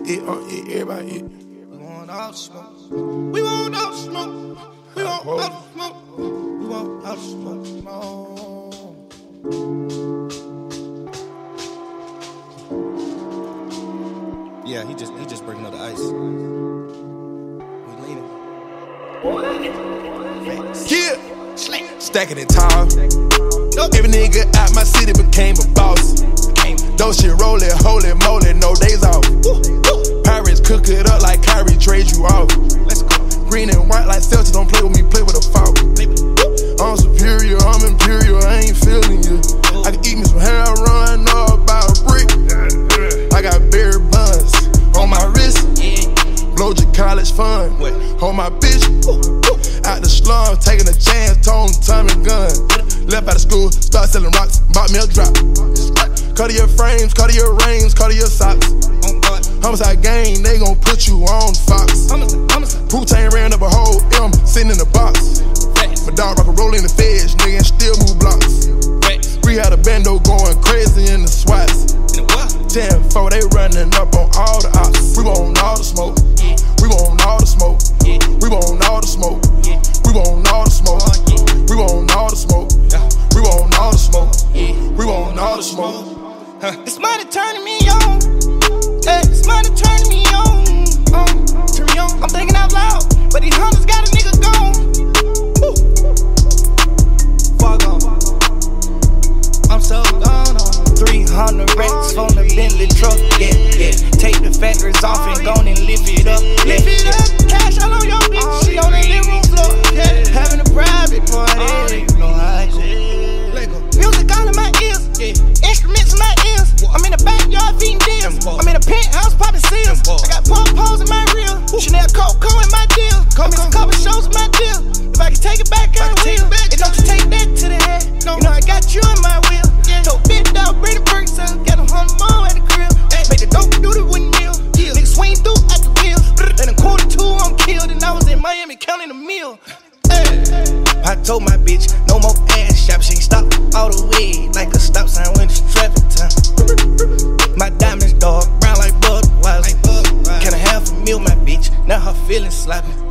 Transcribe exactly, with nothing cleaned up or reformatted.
it, on it, everybody it. We want all the smoke. We want all the smoke. We want all the smoke. We want all the smoke. Yeah, he just he just breaking up the ice. We leaning. Yeah, stacking it tall. Every nigga out my city became a boss. Those shit rollin', holy moly, no days off. Pirates cook it up like Kyrie, trade you off. Green and white like Celtics, don't play with me, play with a fault. I'm superior, I'm imperial, I ain't feeling you. I can eat me some hair, run up about a brick. I got berry buns on my wrist. Blow your college fund on my bitch. Out the slum, taking a chance, told Tommy gun. Left out of school, start selling rocks, bought me a drop. Cut your frames, cut your rings, cut your socks. Homicide gang, they gon' put you on Fox. Putain ran up a whole M, sitting in the box. My dog rock a roll in the feds, nigga, and still move blocks. We had a bando going crazy in the SWATs. ten four, they running up on all the ops. We want all the smoke. We want all the smoke. We want all the smoke. We want all the smoke. We want all the smoke. We want all the smoke. We want all the smoke. It's money turning me on. Hey, it's money turning me on. Um, turn me on. I'm thinking out loud, but these hunters got a nigga gone. Woo. Far gone. I'm so gone on. three hundred racks on the Bentley truck. Yeah, yeah. Take the factories off and go and lift it up. Lift it up. Cash all on your bitch. She on the living room floor. Yeah, having a private party. You know how I go. Music all in my ears. Yeah. Instruments in my ears. I'm in the backyard feeding deals. I'm in a penthouse popping seals. I got pom-poms in my reel. Chanel Coco in my deal. I'm in a couple shows in my deal. If I can take it back, I will. And don't you take that to the head. You know I got you in my wheel. So big dog, bring the perks up. Got a hundred more at the crib. Make the dope do the windmill. Niggas swing through at the wheel. Then a quarter two, I'm killed. And I was in Miami counting a meal. I told my bitch, no more ass shop. She stop all the way like a stop sign when it's traffic time. My diamonds dark, brown like Budweiser. Can I have a meal, my bitch? Now her feelings sloppy.